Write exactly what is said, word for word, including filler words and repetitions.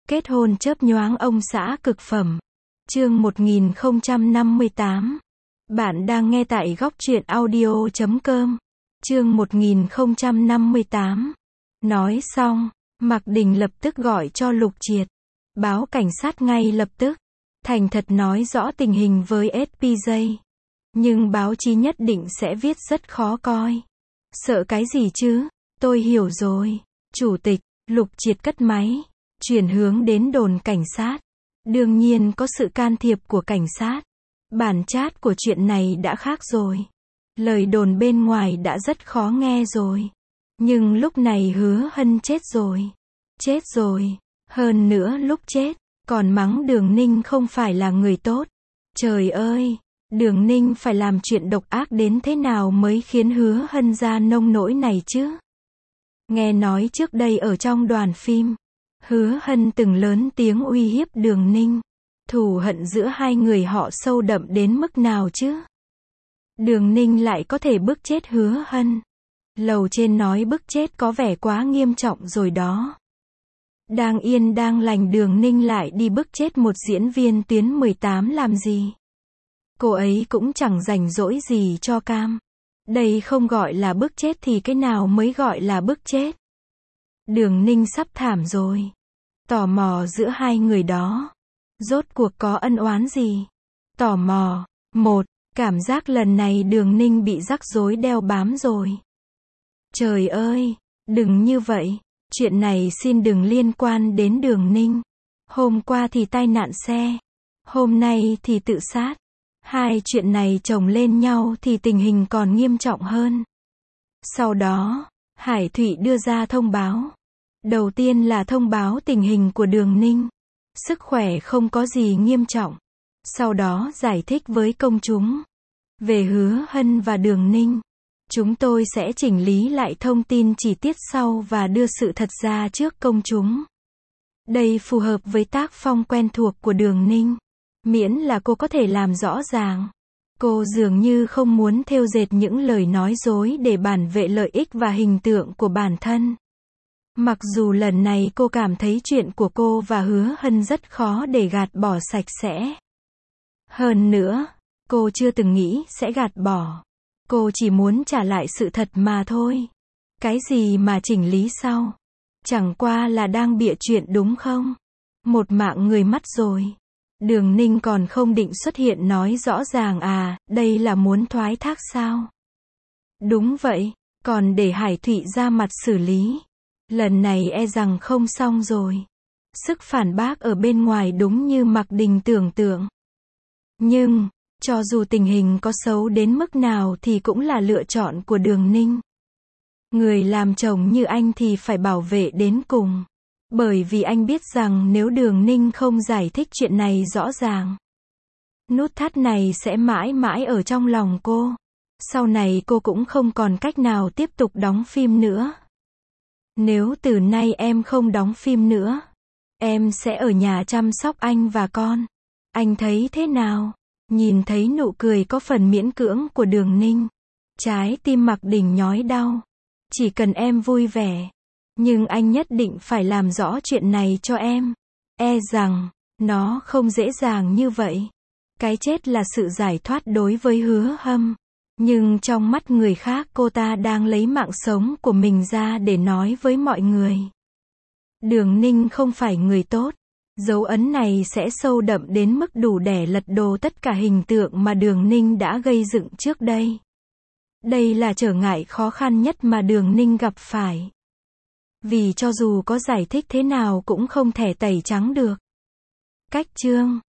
Kết hôn chớp nhoáng ông xã cực phẩm. Chương một nghìn không trăm năm mươi tám. Bạn đang nghe tại góc truyện audio chấm com. Chương một nghìn không trăm năm mươi tám. Nói xong, Mạc Đình lập tức gọi cho Lục Triệt. Báo cảnh sát ngay lập tức. Thành thật nói rõ tình hình với ét pê giê. Nhưng báo chí nhất định sẽ viết rất khó coi. Sợ cái gì chứ? Tôi hiểu rồi. Chủ tịch, Lục Triệt cất máy. Chuyển hướng đến đồn cảnh sát. Đương nhiên có sự can thiệp của cảnh sát. Bản chat của chuyện này đã khác rồi. Lời đồn bên ngoài đã rất khó nghe rồi. Nhưng lúc này Hứa Hân chết rồi. Chết rồi. Hơn nữa lúc chết, còn mắng Đường Ninh không phải là người tốt. Trời ơi, Đường Ninh phải làm chuyện độc ác đến thế nào mới khiến Hứa Hân ra nông nỗi này chứ? Nghe nói trước đây ở trong đoàn phim, Hứa Hân từng lớn tiếng uy hiếp Đường Ninh. Thù hận giữa hai người họ sâu đậm đến mức nào chứ? Đường Ninh lại có thể bức chết Hứa Hân. Lầu trên nói bức chết có vẻ quá nghiêm trọng rồi đó. Đang yên đang lành Đường Ninh lại đi bức chết một diễn viên tuyến mười tám làm gì? Cô ấy cũng chẳng rảnh rỗi gì cho cam. Đây không gọi là bức chết thì cái nào mới gọi là bức chết? Đường Ninh sắp thảm rồi. Tò mò giữa hai người đó. Rốt cuộc có ân oán gì? Tò mò. Một, cảm giác lần này Đường Ninh bị rắc rối đeo bám rồi. Trời ơi, đừng như vậy. Chuyện này xin đừng liên quan đến Đường Ninh. Hôm qua thì tai nạn xe. Hôm nay thì tự sát. Hai chuyện này chồng lên nhau thì tình hình còn nghiêm trọng hơn. Sau đó, Hải Thụy đưa ra thông báo. Đầu tiên là thông báo tình hình của Đường Ninh. Sức khỏe không có gì nghiêm trọng. Sau đó giải thích với công chúng. Về Hứa Hân và Đường Ninh, chúng tôi sẽ chỉnh lý lại thông tin chi tiết sau và đưa sự thật ra trước công chúng. Đây phù hợp với tác phong quen thuộc của Đường Ninh. Miễn là cô có thể làm rõ ràng. Cô dường như không muốn thêu dệt những lời nói dối để bảo vệ lợi ích và hình tượng của bản thân. Mặc dù lần này cô cảm thấy chuyện của cô và Hứa Hân rất khó để gạt bỏ sạch sẽ. Hơn nữa, cô chưa từng nghĩ sẽ gạt bỏ. Cô chỉ muốn trả lại sự thật mà thôi. Cái gì mà chỉnh lý sau? Chẳng qua là đang bịa chuyện đúng không? Một mạng người mất rồi. Đường Ninh còn không định xuất hiện nói rõ ràng à, đây là muốn thoái thác sao? Đúng vậy, còn để Hải Thụy ra mặt xử lý. Lần này e rằng không xong rồi. Sức phản bác ở bên ngoài đúng như Mạc Đình tưởng tượng. Nhưng, cho dù tình hình có xấu đến mức nào thì cũng là lựa chọn của Đường Ninh. Người làm chồng như anh thì phải bảo vệ đến cùng. Bởi vì anh biết rằng nếu Đường Ninh không giải thích chuyện này rõ ràng, nút thắt này sẽ mãi mãi ở trong lòng cô. Sau này cô cũng không còn cách nào tiếp tục đóng phim nữa. Nếu từ nay em không đóng phim nữa, em sẽ ở nhà chăm sóc anh và con. Anh thấy thế nào? Nhìn thấy nụ cười có phần miễn cưỡng của Đường Ninh, trái tim Mạc Đình nhói đau. Chỉ cần em vui vẻ. Nhưng anh nhất định phải làm rõ chuyện này cho em. E rằng, nó không dễ dàng như vậy. Cái chết là sự giải thoát đối với Hứa Hân. Nhưng trong mắt người khác cô ta đang lấy mạng sống của mình ra để nói với mọi người. Đường Ninh không phải người tốt. Dấu ấn này sẽ sâu đậm đến mức đủ để lật đổ tất cả hình tượng mà Đường Ninh đã gây dựng trước đây. Đây là trở ngại khó khăn nhất mà Đường Ninh gặp phải. Vì cho dù có giải thích thế nào cũng không thể tẩy trắng được. Cách chương